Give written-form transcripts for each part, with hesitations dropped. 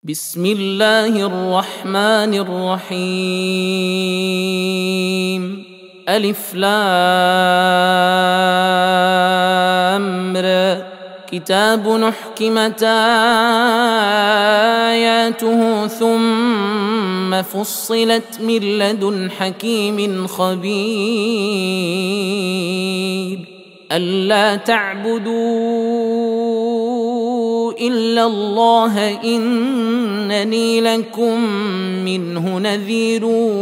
بسم الله الرحمن الرحيم. ألف لام ر. كتاب أحكمت آياته ثم فصلت من لدن حكيم خبير. ألا تعبدوا إلا الله إنني لكم منه نذير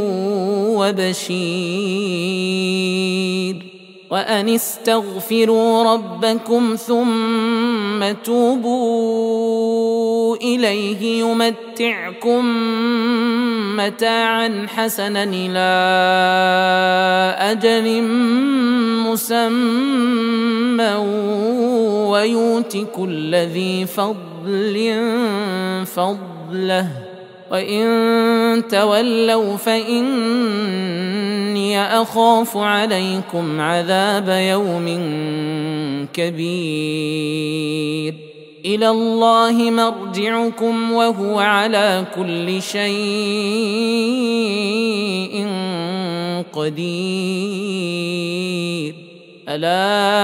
وبشير. وأن استغفروا ربكم ثم توبوا إليه يمتعكم متاعا حسنا إلى أجل مسمى ويؤت كل ذي فضل فضله وإن تولوا فإني أخاف عليكم عذاب يوم كبير. إلى الله مرجعكم وهو على كل شيء قدير. ألا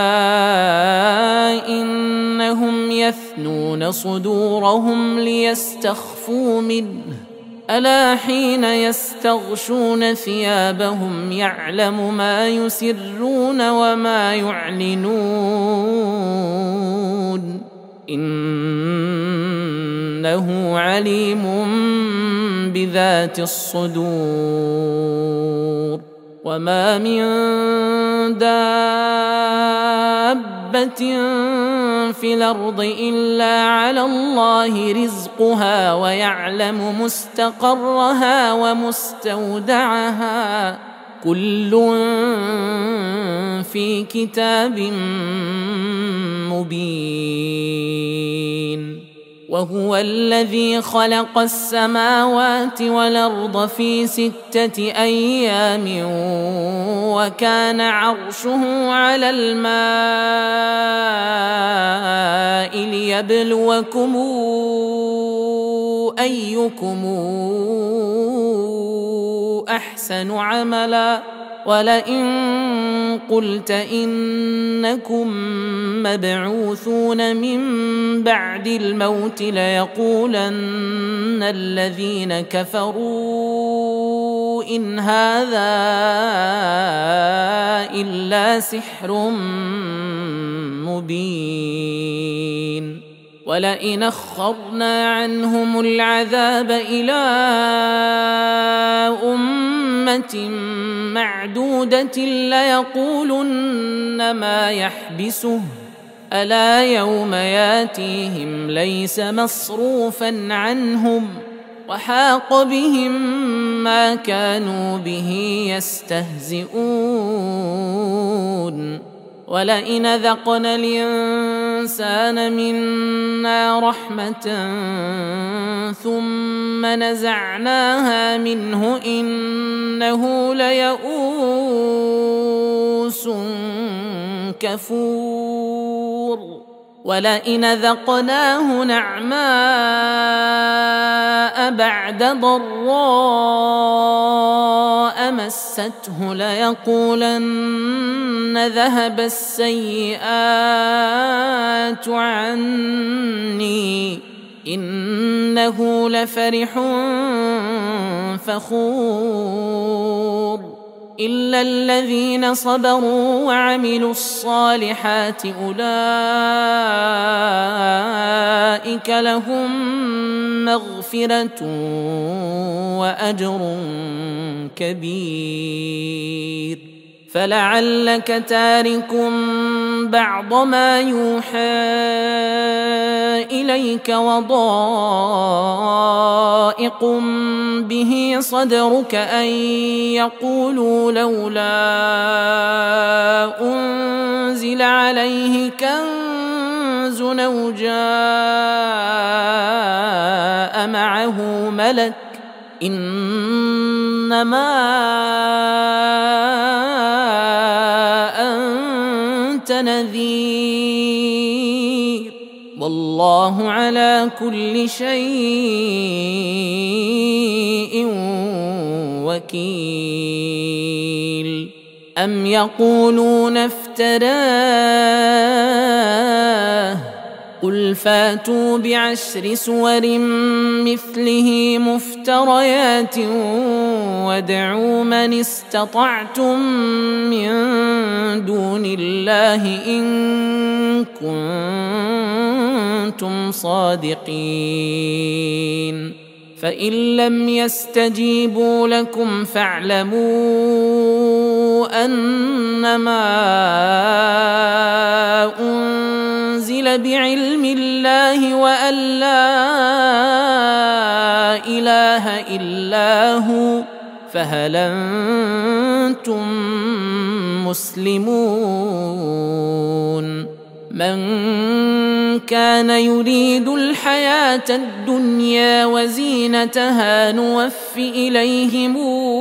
إنهم يثنون صدورهم ليستخفوا منه ألا حين يستغشون ثيابهم يعلم ما يسرون وما يعلنون إنه عليم بذات الصدور. وما من دابة في الأرض إلا على الله رزقها ويعلم مستقرها ومستودعها كل في كتاب مبين. وهو الذي خلق السماوات والأرض في 6 أيام وكان عرشه على الماء ليبلوكم أيكم أحسن عملا. ولئن قلت إنكم مبعوثون من بعد الموت ليقولن الذين كفروا إن هذا إلا سحر مبين. ولئن أخرنا عنهم العذاب إلى أمة معدودة ليقولن ما يحبسه ألا يوم ياتيهم ليس مصروفا عنهم وحاق بهم ما كانوا به يستهزئون. ولئن ذقنا الإنسان منا رحمة ثم نزعناها منه إنه ليئوس كفور. ولئن ذقناه نعماء بعد ضراء مسته ليقولن ذهب السيئات عني إنه لفرح فخور. إلا الذين صبروا وعملوا الصالحات أولئك لهم مغفرة وأجر كبير. فلعلك تارك بعض ما يوحى إليك وضائق به صدرك أن يقولوا لولا أنزل عليه كنز أو جاء معه ملك إنما أنت نذير والله على كل شيء وكيل. أم يقولون افتراه قل فاتوا بعشر سور مثله مفتريات وادعوا من استطعتم من دون الله إن كنتم صادقين. فإن لم يستجيبوا لكم فاعلموا أنما أنزل بعلم الله وأن لا إله إلا هو فهل أنتم مسلمون. من كان يريد الحياة الدنيا وزينتها نوف إليهم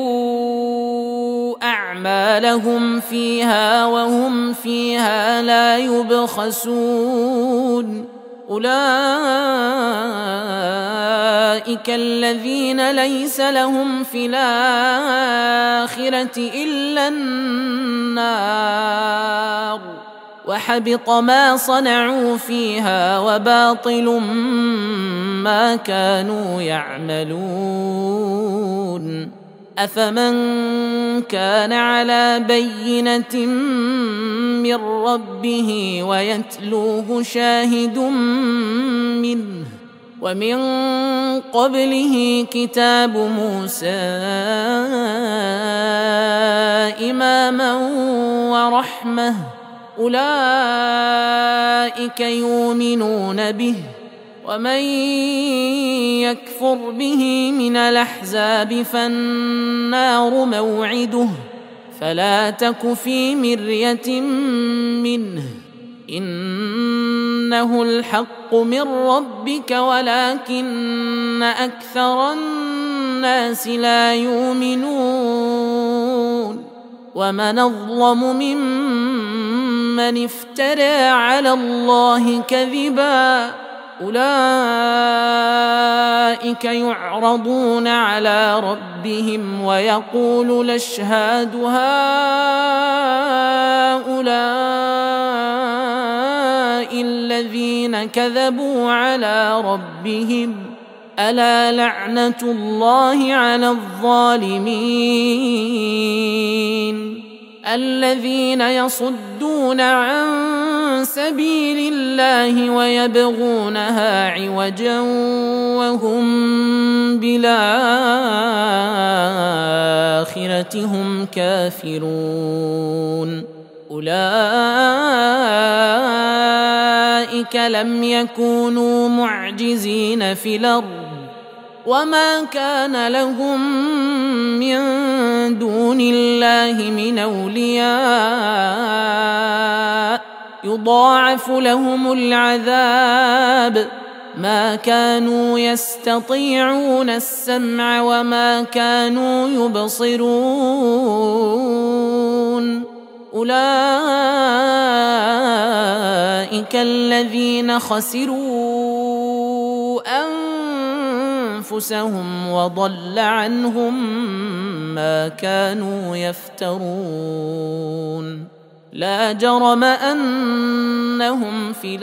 أعمالهم فيها وهم فيها لا يبخسون. أولئك الذين ليس لهم في الآخرة إلا النار وحبط ما صنعوا فيها وباطل ما كانوا يعملون. أفمن كان على بينة من ربه ويتلوه شاهد منه ومن قبله كتاب موسى إماما ورحمة أولئك يؤمنون به ومن يكفر به من الأحزاب فالنار موعده فلا تك في مرية منه إنه الحق من ربك ولكن أكثر الناس لا يؤمنون. ومن أظلم ممن افترى على الله كذبا أولئك يعرضون على ربهم ويقول الأشهاد هؤلاء الذين كذبوا على ربهم ألا لعنة الله على الظالمين. الذين يصدون عن سبيل الله ويبغونها عوجا وهم بالآخرة هم كافرون. أولئك لم يكونوا معجزين في الأرض وما كان لهم من دون الله من أولياء يضاعف لهم العذاب ما كانوا يستطيعون السمع وما كانوا يبصرون. أولئك الذين خسروا أنفسهم وضل عنهم ما كانوا يفترون. لا جرم أنهم في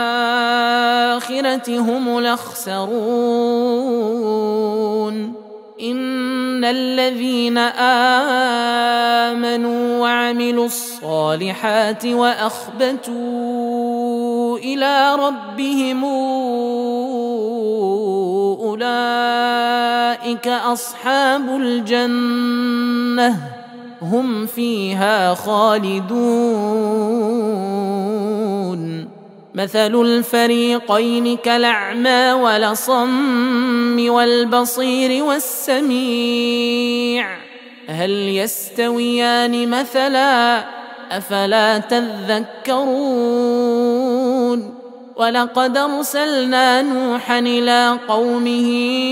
الآخرة هم الأخسرون. إن الذين آمنوا وعملوا الصالحات وأخبتوا إلى ربهم أولئك أصحاب الجنة هم فيها خالدون. مثل الفريقين كالأعمى والأصم والبصير والسميع هل يستويان مثلا أفلا تذكرون. ولقد أرسلنا نوحا إلى قومه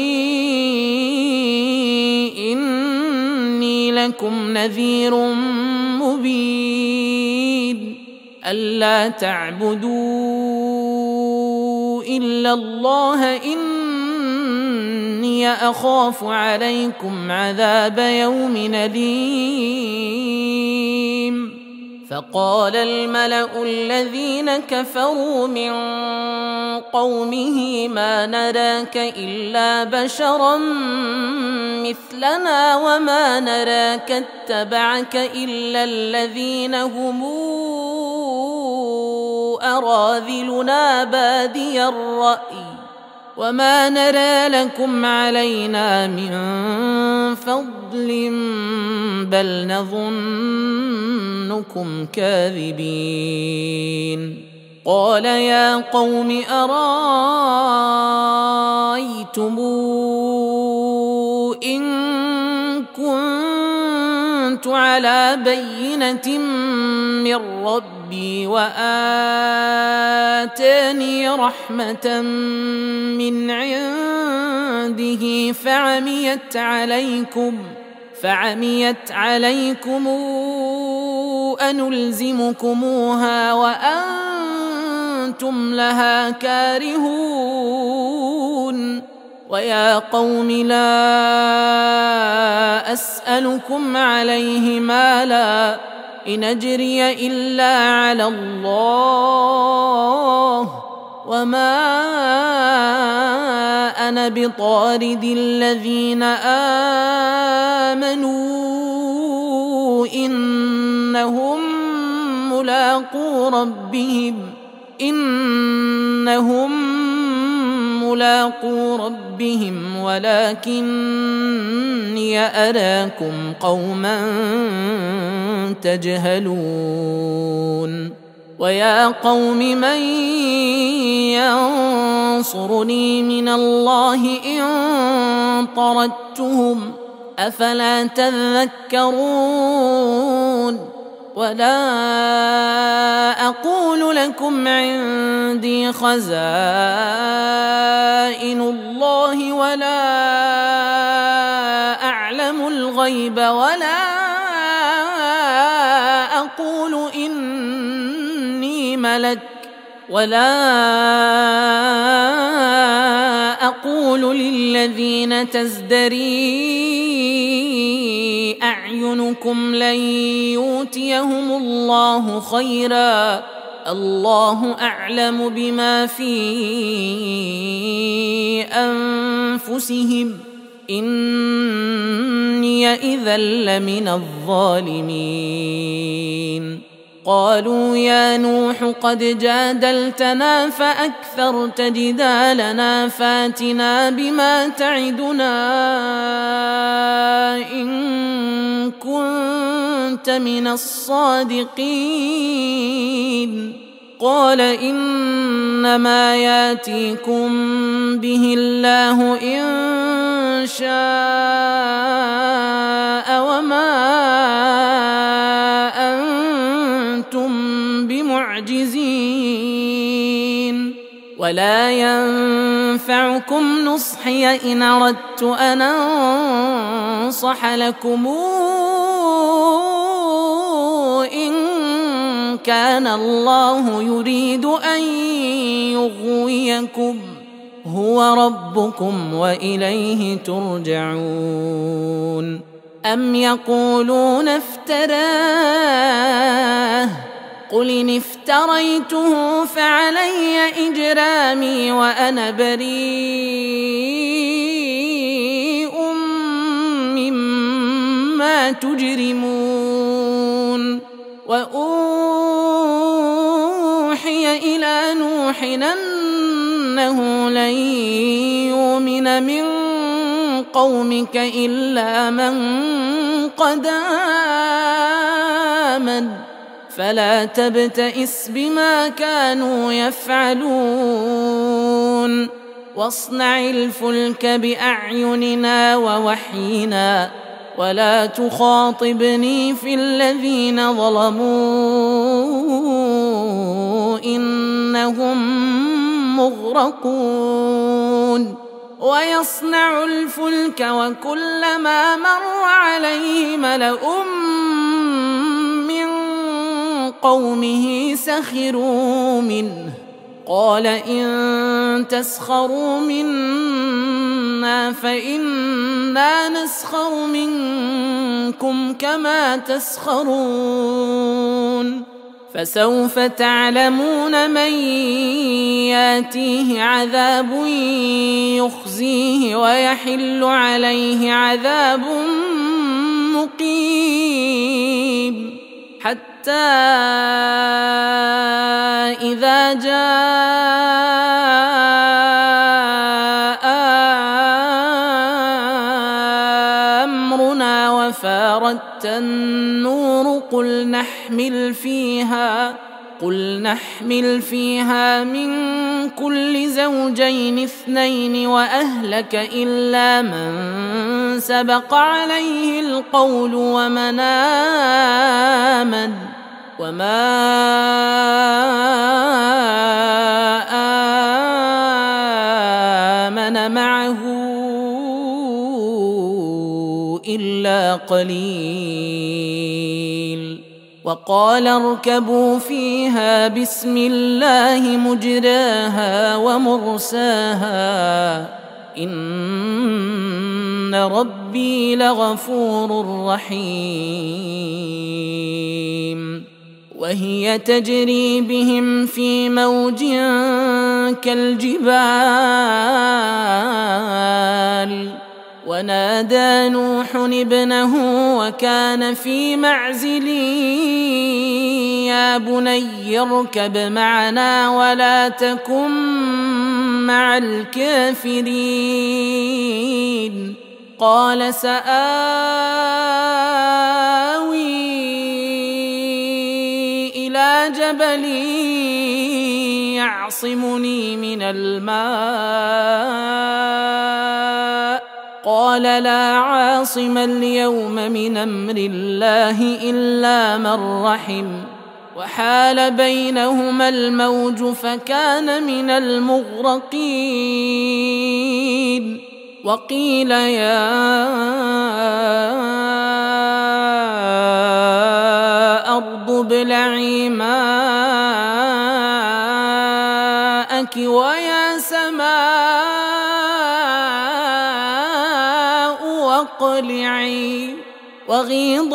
إني لكم نذير مبين ألا تعبدوا إلا الله إني أخاف عليكم عذاب يوم أليم. فقال الملأ الذين كفروا من قومه ما نراك إلا بشرا مثلنا وما نراك اتبعك إلا الذين هم أراذلنا بادي الرأي وما نرى لكم علينا من فضل بل نظنكم كاذبين. قال يا قوم أرأيتم إن كنت على بينة من ربي وآتاني رحمة من عنده فعميت عليكم أنلزمكموها وأنتم لها كارهون. ويا قوم لا أسألكم عليه مالا إن أجري إلا على الله وما أنا بطارد الذين آمنوا إنهم ملاقو ربهم ولكني أراكم قوما تجهلون. ويا قوم من ينصرني من الله إن طردتهم أفلا تذكرون. ولا أقول لكم عندي خزائن الله ولا أعلم الغيب ولا أقول إني ملك ولا أقول للذين تزدري أعينكم لن يؤتيهم الله خيرا الله أعلم بما في أنفسهم إني إذا لمن الظالمين. قالوا يا نوح قد جادلتنا فأكثرت جدالنا فاتنا بما تعدنا إن كنت من الصادقين. قال إنما ياتيكم به الله إن شاء وما بمعجزين ولا ينفعكم نصحي إن أردت أن أنصح لكم إن كان الله يريد أن يغويكم هو ربكم وإليه ترجعون. أم يقولون افتراه قل إن افتريته فعلي إجرامي وأنا بريء مما تجرمون. وأوحي إلى نوح أنه لن يؤمن من قومك إلا من قد آمن فلا تبتئس بما كانوا يفعلون. واصنع الفلك بأعيننا ووحينا ولا تخاطبني في الذين ظلموا إنهم مغرقون. ويصنع الفلك وكلما مر عليه ملأ من قومه سخروا منه قال إن تسخروا منا فإنا نسخر منكم كما تسخرون فسوف تعلمون من ياتيه عذاب يخزيه ويحل عليه عذاب مقيم حتى إذا جاء أمرنا وفارت النور قل نحمل فيها من كل زوجين اثنين وأهلك إلا من سبق عليه القول ومن آمن وما آمن معه إلا قليل وقال اركبوا فيها بسم الله مجراها ومرساها إن ربي لغفور رحيم وهي تجري بهم في موج كالجبال ونادى نوح ابنه وكان في معزل يا بني اركب معنا ولا تكن مع الكافرين قال سآوي إلى جبل يعصمني من الماء قال لا عاصم اليوم من أمر الله إلا من رحم وحال بينهما الموج فكان من المغرقين وقيل يا أرض ابلعي ماءك ويا سماء واقلعي وغيض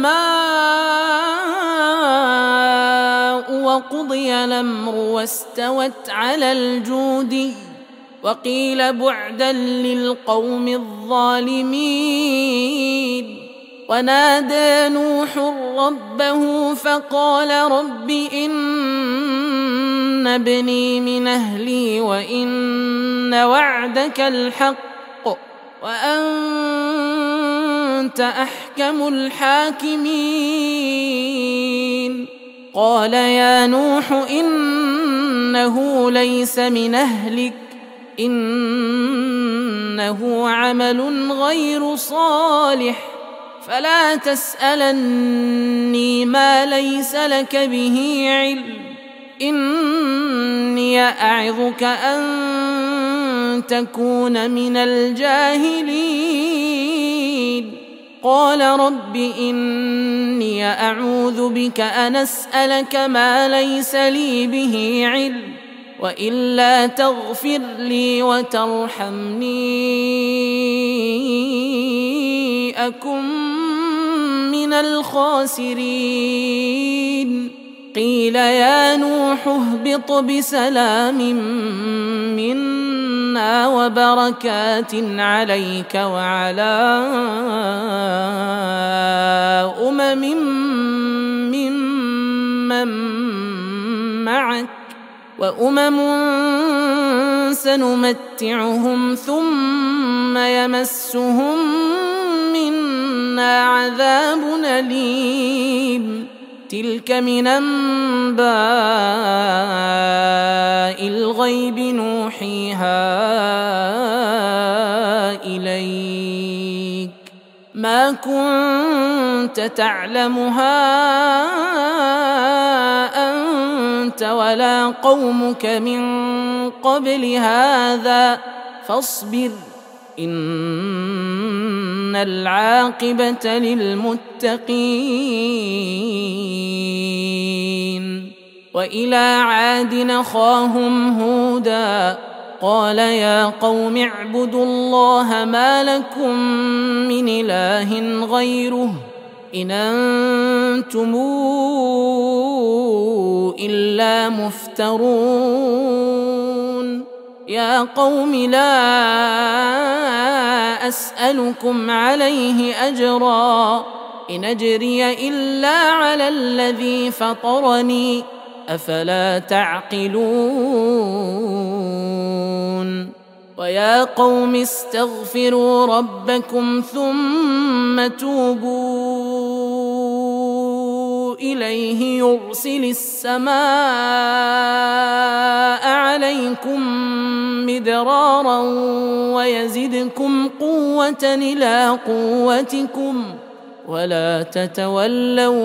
الماء وقضي الأمر واستوت على الجودي وقيل بعدا للقوم الظالمين ونادى نوح ربه فقال رب إن ابني من أهلي وإن وعدك الحق وأنت أحكم الحاكمين قال يا نوح إنه ليس من أهلك إنه عمل غير صالح فلا تسألني ما ليس لك به علم إني أعظك أن تكون من الجاهلين قال رب إني أعوذ بك أن أسألك ما ليس لي به علم وإلا تغفر لي وترحمني أكن من الخاسرين قيل يا نوح اهبط بسلام منا وبركات عليك وعلى ممن معك وأمم سنمتعهم ثم يمسهم منا عذاب أليم تلك من أنباء الغيب نوحيها إليك ما كنت تعلمها أنت ولا قومك من قبل هذا فاصبر إن العاقبة للمتقين وإلى عاد أخاهم هودا قال يا قوم اعبدوا الله ما لكم من إله غيره إن أنتم إلا مفترون يا قوم لا أسألكم عليه أجرا إن أجري إلا على الذي فطرني أفلا تعقلون ويا قوم استغفروا ربكم ثم توبوا إليه يرسل السماء عليكم مدرارا ويزدكم قوة إلى قوتكم ولا تتولوا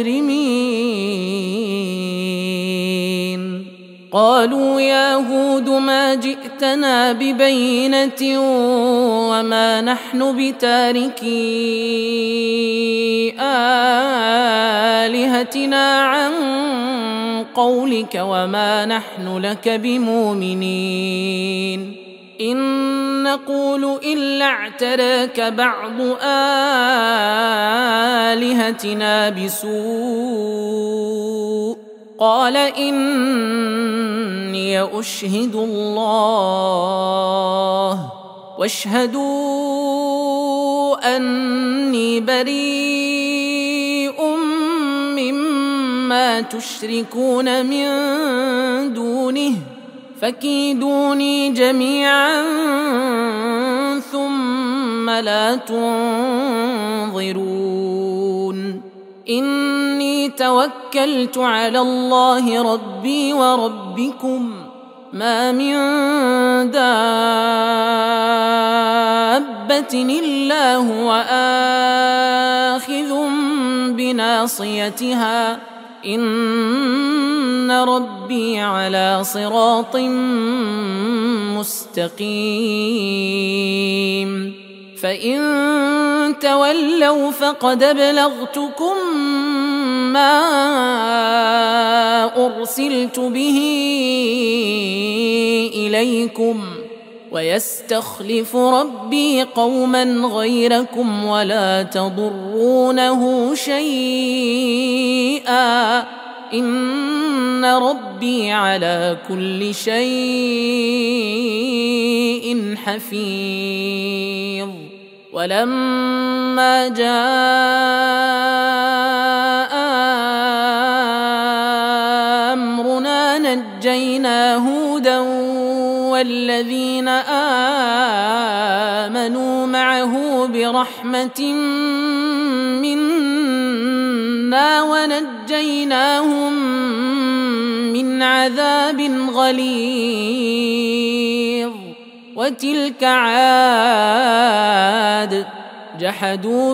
مجرمين قالوا يا هود ما جئتنا ببينة وما نحن بتاركي آلهتنا عن قولك وما نحن لك بمؤمنين إن نقول إلا اعتراك بعض آلهتنا بسوء قال إني أشهد الله واشهدوا أني بريء مما تشركون من دونه فكيدوني جميعا ثم لا تنظرون إني توكلت على الله ربي وربكم ما من دابة إلا هو آخذ بناصيتها إن ربي على صراط مستقيم فإن تولوا فقد أبلغتكم ما أرسلت به إليكم ويستخلف ربي قوما غيركم ولا تضرونه شيئا إن ربي على كل شيء حفيظ ولما جاء أمرنا نجينا هودا والذين آمنوا معه برحمة منا ونجيناهم من عذاب غليظ وتلك عاد جحدوا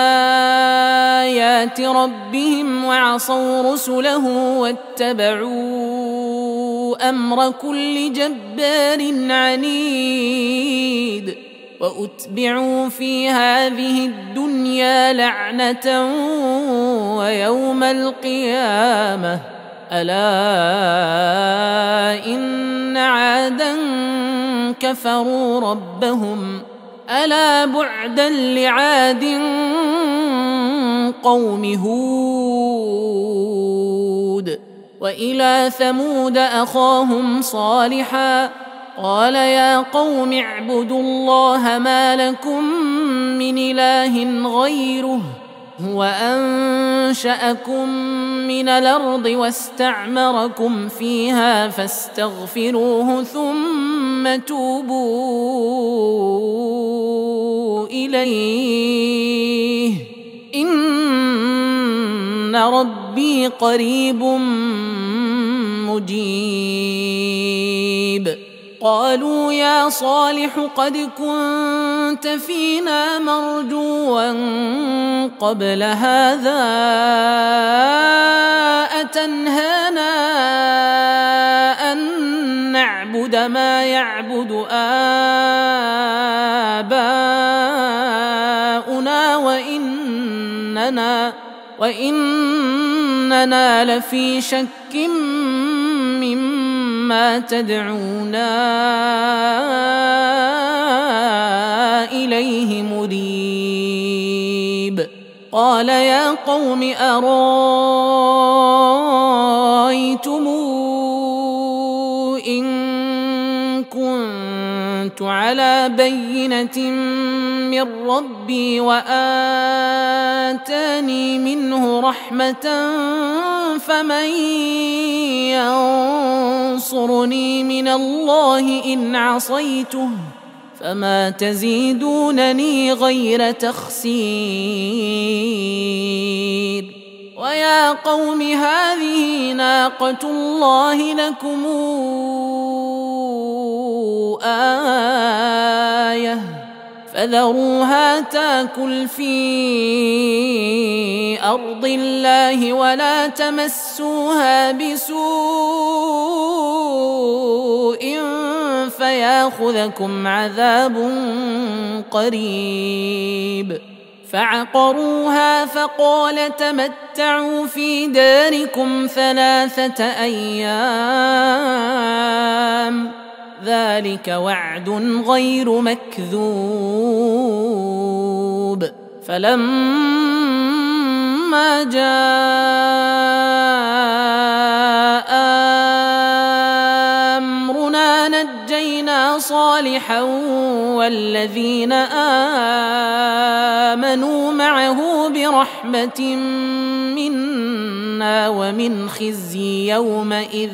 بآيات ربهم وعصوا رسله واتبعوا أمر كل جبار عنيد وأتبعوا في هذه الدنيا لعنة ويوم القيامة ألا إن عادا كفروا ربهم ألا بعدا لعاد قوم هود وإلى ثمود أخاهم صالحا قال يا قوم اعبدوا الله ما لكم من إله غيره هو أنشأكم من الأرض واستعمركم فيها فاستغفروه ثم توبوا إليه إن ربي قريب مجيب قالوا يا صالح قد كنت فينا مرجوا قبل هذا أتنهانا أن نعبد ما يعبد آباؤنا وإننا إننا لفي شك مما تدعونا إليه مريب. قال يا قوم أرأيتم إن كنت على بينة من ربي وآتاني منه رحمة فمن ينصرني من الله إن عصيته فما تزيدونني غير تخسير. ويا قوم هذه ناقة الله لكم آية فذروها تاكل في أرض الله ولا تمسوها بسوء فياخذكم عذاب قريب. فعقروها فقال تمتعوا في داركم 3 أيام ذلك وعد غير مكذوب. فلما جاء أمرنا نجينا صالحا والذين آمنوا معه برحمة منا ومن خزي يومئذ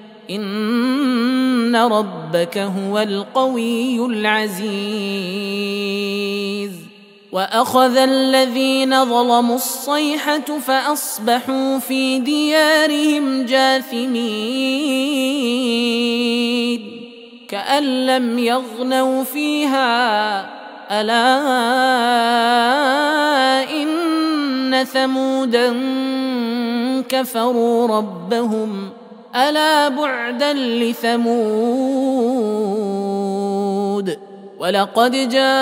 إن ربك هو القوي العزيز. وأخذ الذين ظلموا الصيحة فأصبحوا في ديارهم جاثمين كأن لم يغنوا فيها ألا إن ثمودا كفروا ربهم ألا بعدا لثمود. ولقد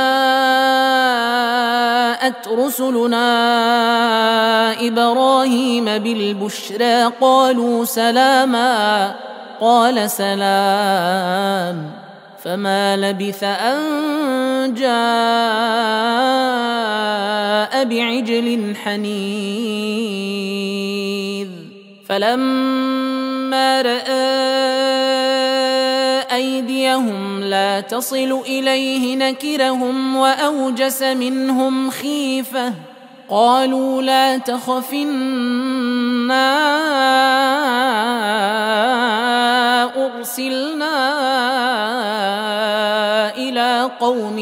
جاءت رسلنا إبراهيم بالبشرى قالوا سلاما قال سلام فما لبث أن جاء بعجل حنيذ. فلما رأى أيديهم لا تصل إليه نكرهم وأوجس منهم خيفة قالوا لا تخف إنا أرسلنا إلى قوم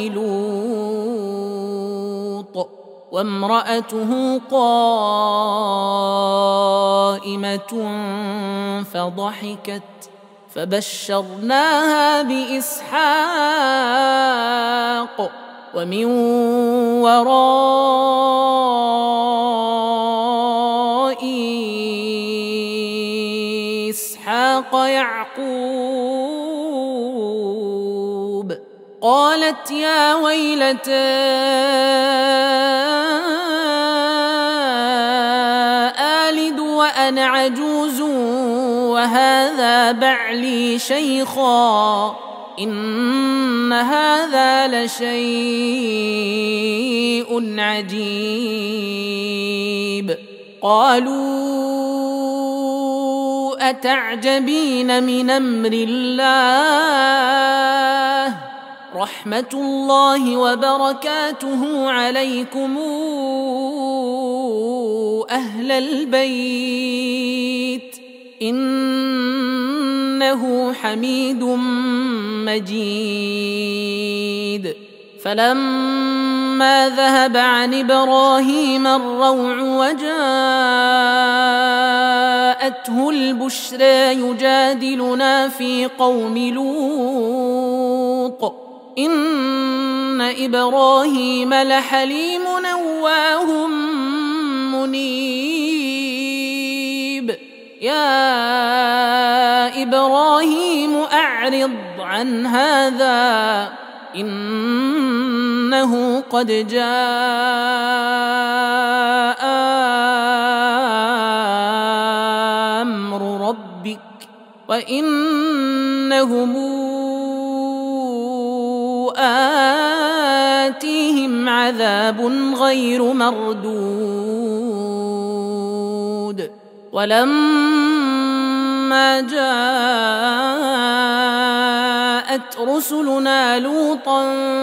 لوط وامرأته قائمة فضحكت فبشرناها بإسحاق ومن وراء إسحاق يعقوب. قالت يا ويلتى آلد وأنا عجوز وهذا بعلي شيخا إن هذا لشيء عجيب. قالوا أتعجبين من أمر الله رحمة الله وبركاته عليكم أهل البيت إنه حميد مجيد. فلما ذهب عن إبراهيم الروع وجاءته البشرى يجادلنا في قوم لوط إن إبراهيم لحليم أواه منيب. يا إبراهيم أعرض عن هذا إنه قد جاء وإنهم آتيهم عذاب غير مردود ولما جاءت رسلنا لوطا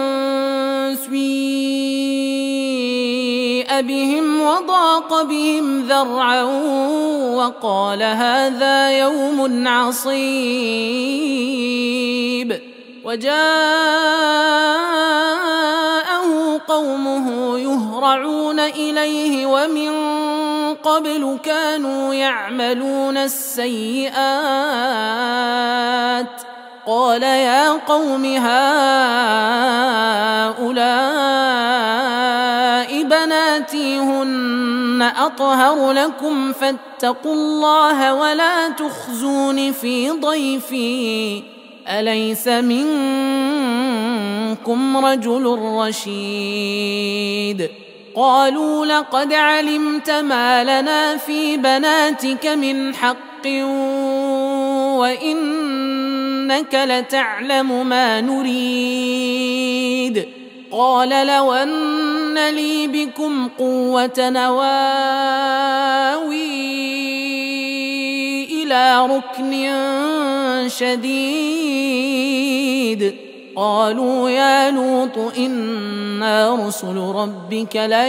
سيء بهم وضاق بهم ذرعا وقال هذا يوم عصيب وجاءه قومه يهرعون إليه ومن قبل كانوا يعملون السيئات قال يا قوم هؤلاء بناتي هن أطهر لكم فاتقوا الله ولا تخزون في ضيفي أليس منكم رجل رشيد قالوا لقد علمت ما لنا في بناتك من حق وإنك لتعلم ما نريد قال لو أن لي بكم قوة نواوي إلى ركن شديد قالوا يا لوط إنا رسل ربك لن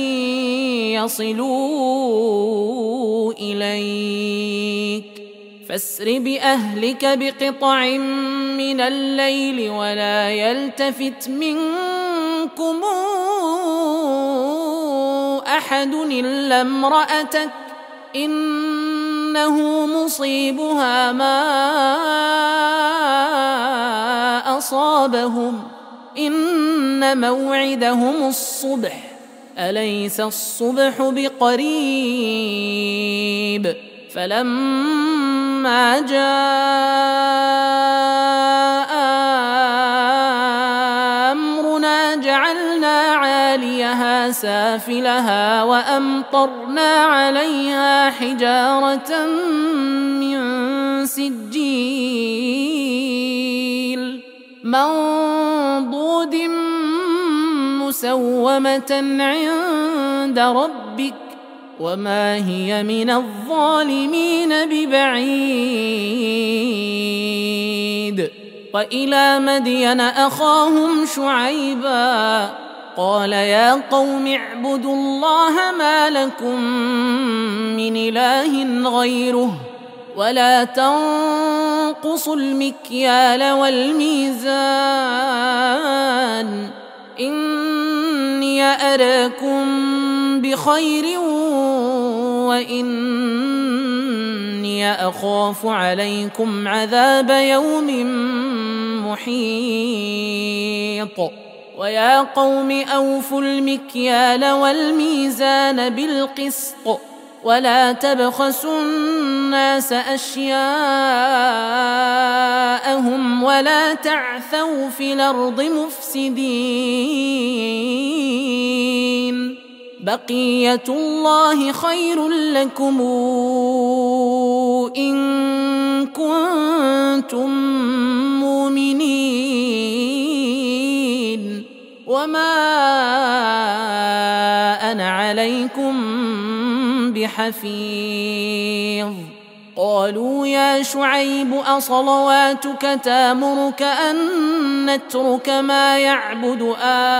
يصلوا إليك فاسر بأهلك بقطع من الليل ولا يلتفت منكم أحد إلا امرأتك إنه مصيبها ما أصابهم إن موعدهم الصبح أليس الصبح بقريب فلما جاء أمرنا جعلنا عاليها سافلها وأمطرنا عليها حجارة من سجيل منضود مسومة عند ربك وما هي من الظالمين ببعيد وإلى مدين أخاهم شعيبا قال يا قوم اعبدوا الله ما لكم من إله غيره ولا تنقصوا المكيال والميزان إني أراكم بخير وإني أخاف عليكم عذاب يوم محيط ويا قوم أوفوا المكيال والميزان بالقسط ولا تبخسوا الناس أشياءهم ولا تعثوا في الأرض مفسدين بقية الله خير لكم إن كنتم مؤمنين وما أنا عليكم بحفيظ قالوا يا شعيب أصلواتك تامرك أن نترك ما يعبد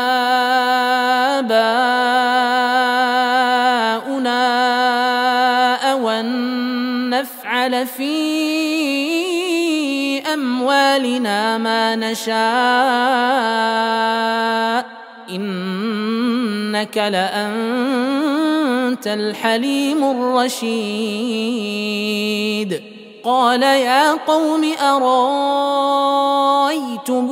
آباؤنا أو أن نفعل في أموالنا ما نشاء إنك لأنت الحليم الرشيد قال يا قوم أرايتم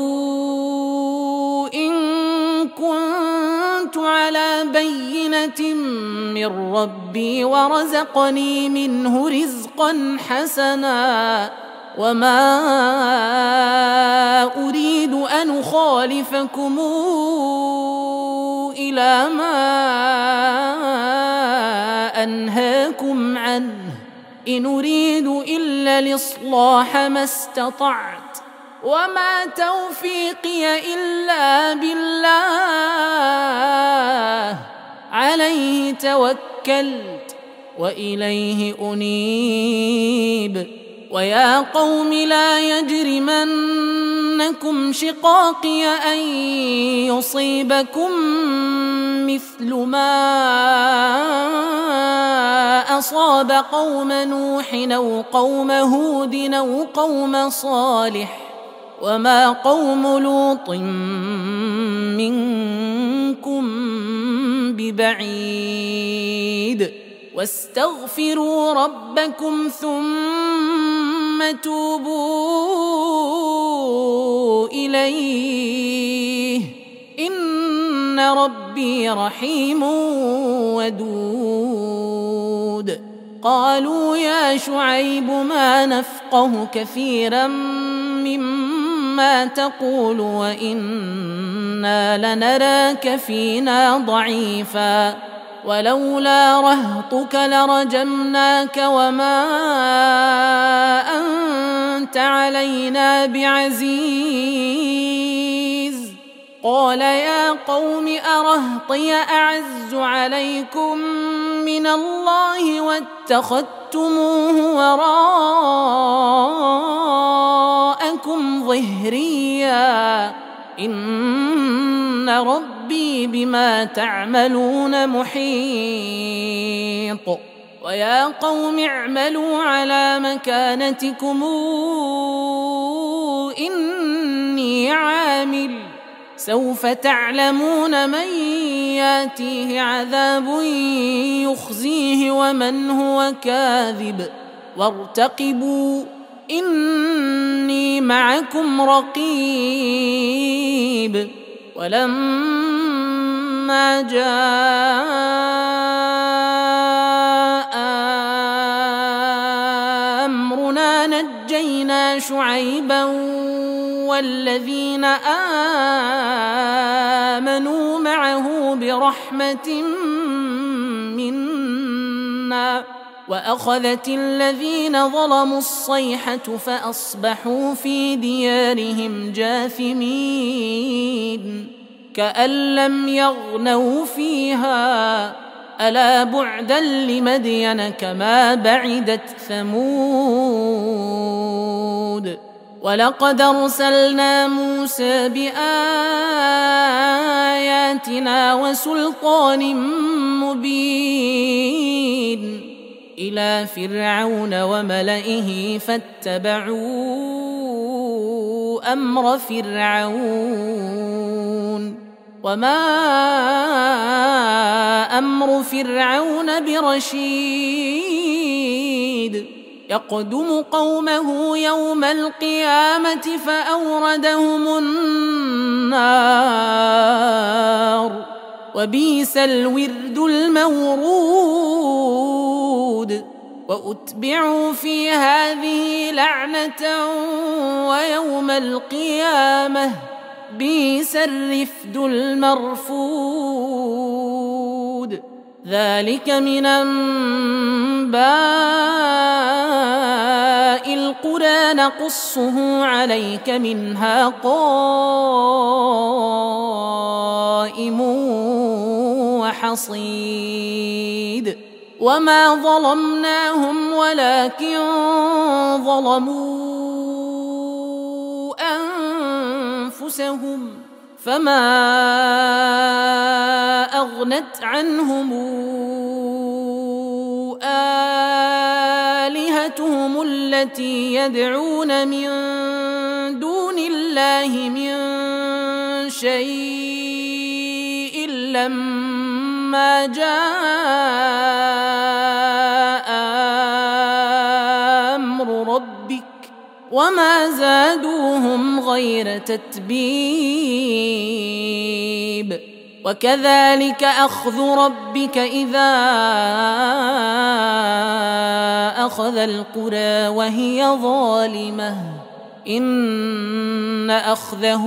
إن كنت على بينة من ربي ورزقني منه رزقا حسنا وما أريد أن أخالفكم إلى ما أنهاكم عنه إن أريد إلا الإصلاح ما استطعت وما توفيقي إلا بالله عليه توكلت وإليه أنيب ويا قوم لا يجرمنكم شقاقي أن يصيبكم مثل ما أصاب قوم نوح أو قوم هود أو قوم صالح وما قوم لوط منكم ببعيد واستغفروا ربكم ثم توبوا إليه إن ربي رحيم ودود قالوا يا شعيب ما نفقه كثيرا مما تقول وإنا لنراك فينا ضعيفا ولولا رهطك لرجمناك وما أنت علينا بعزيز قال يا قوم أرهطي أعز عليكم من الله واتخذتموه وراءكم ظهريا إن ربي بما تعملون محيط ويا قوم اعملوا على مكانتكم إني عامل سوف تعلمون من ياتيه عذاب يخزيه ومن هو كاذب وارتقبوا إني معكم رقيب ولما جاء أمرنا نجينا شعيبا والذين آمنوا معه برحمة منا وأخذت الذين ظلموا الصيحة فأصبحوا في ديارهم جاثمين كأن لم يغنوا فيها ألا بعدا لمدين كما بعدت ثمود ولقد أرسلنا موسى بآياتنا وسلطان مبين إلى فرعون وملئه فاتبعوا أمر فرعون وما أمر فرعون برشيد يقدم قومه يوم القيامة فأوردهم النار وبئس الورد المورود وأتبعوا في هذه لعنة ويوم القيامة بئس الرفد المرفود ذلك من أنباء القرى نقصه عليك منها قائم وحصيد وما ظلمناهم ولكن ظلموا أنفسهم فما أغنت عنهم آلهتهم التي يدعون من دون الله من شيء لما جاء أمر ربك وما زادوهم غير تتبيب وكذلك أخذ ربك إذا أخذ القرى وهي ظالمة إن أخذه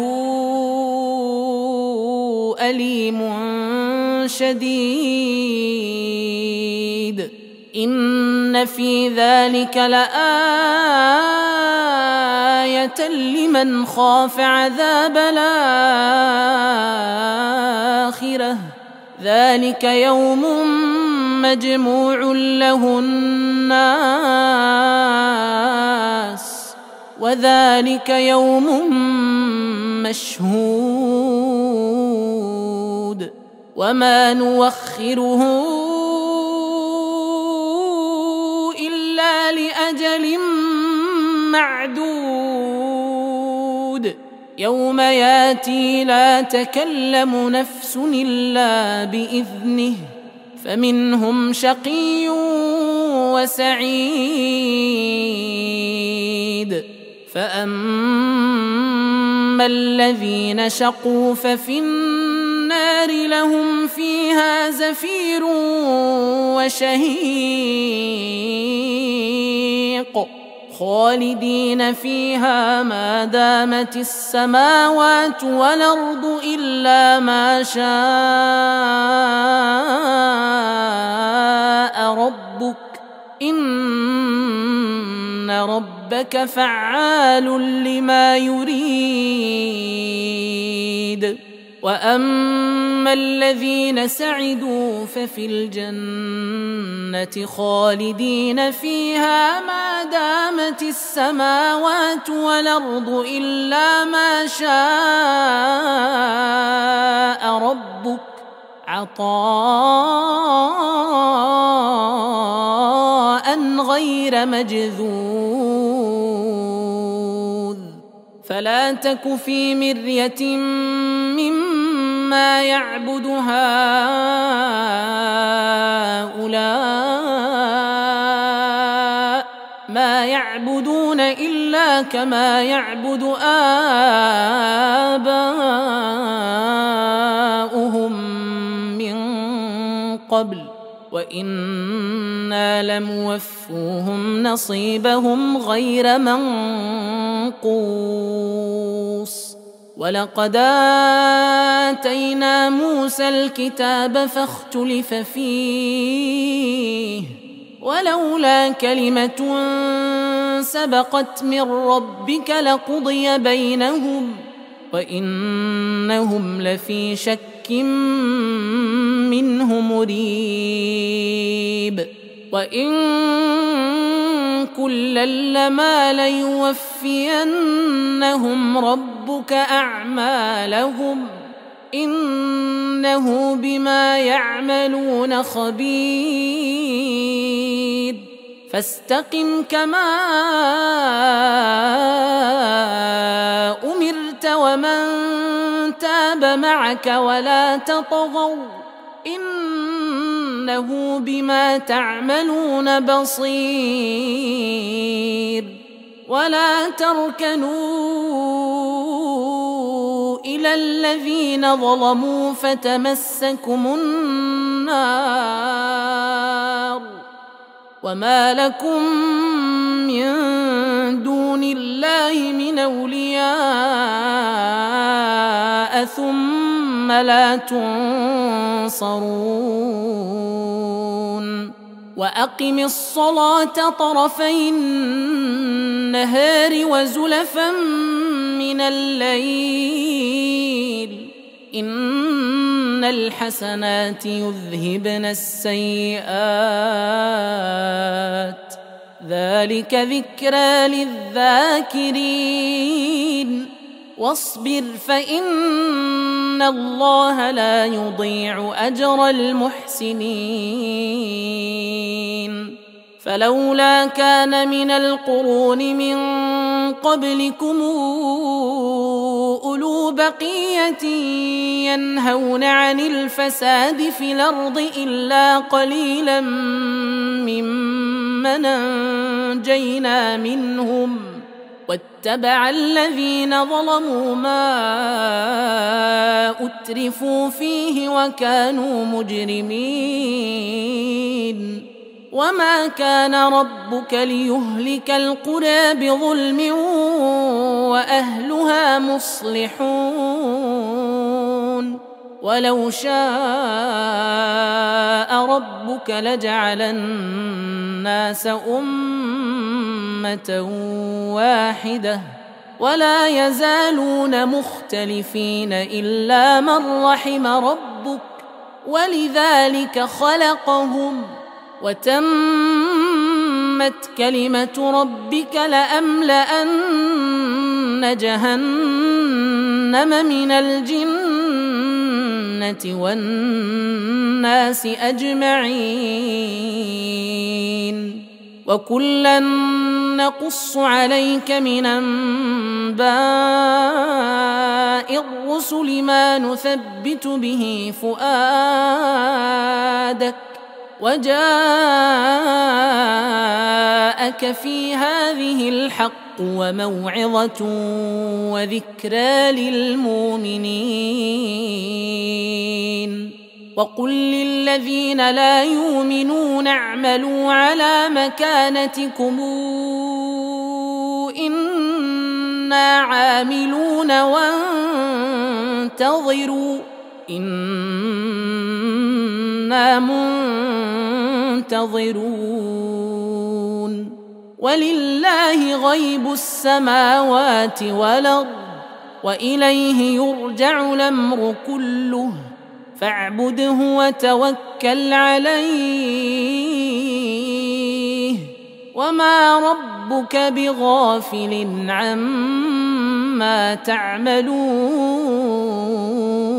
أليم شديد إن في ذلك لآية لمن خاف عذاب الآخرة ذلك يوم مجموع له الناس وذلك يوم مشهود وما نوخره إلا لأجل معدود يوم ياتي لا تكلم نفس إلا بإذنه فمنهم شقي وسعيد فأما الذين شقوا ففي النار لهم فيها زفير وشهيق خالدين فيها ما دامت السماوات والأرض إلا ما شاء ربك إن ربك فعال لما يريد وأما الذين سعدوا ففي الجنة خالدين فيها ما دامت السماوات والأرض إلا ما شاء ربك عطاء غير مجذوذ فلا تك في مرية مما يعبد هؤلاء ما يعبدون إلا كما يعبد آباؤهم من قبل وإنا لموفوهم نصيبهم غير منقوص ولقد آتينا موسى الكتاب فاختلف فيه ولولا كلمة سبقت من ربك لقضي بينهم وإنهم لفي شك منه مريب وإن كلا لما ليوفينهم ربك أعمالهم إنه بما يعملون خبير فاستقم كما أمرت ومن تاب معك ولا تطغوا إنه بما تعملون بصير ولا تركنوا إلى الذين ظلموا فتمسكم النار وما لكم من دون الله من أولياء ثم لا تنصرون وأقم الصلاة طرفي النهار وزلفا من الليل إن الحسنات يذهبن السيئات ذلك ذكرى للذاكرين واصبر فإن الله لا يضيع أجر المحسنين فلولا كان من القرون من قبلكم أولو بقية ينهون عن الفساد في الأرض إلا قليلا ممن أنجينا منهم واتبع الذين ظلموا ما أترفوا فيه وكانوا مجرمين وما كان ربك ليهلك القرى بظلم وأهلها مصلحون ولو شاء ربك لجعل الناس أمة واحدة ولا يزالون مختلفين إلا من رحم ربك ولذلك خلقهم وتمت كلمة ربك لأملأن جهنم من الجنة والناس أجمعين وكلا نقص عليك من أنباء الرسل ما نثبت به فؤادك وجاءك في هذه الحق وموعظة وذكرى للمؤمنين وقل للذين لا يؤمنون اعملوا على مكانتكم إنا عاملون وانتظروا إنا منتظرون ولله غيب السماوات والأرض وإليه يرجع الأمر كله فاعبده وتوكل عليه وما ربك بغافل عما تعملون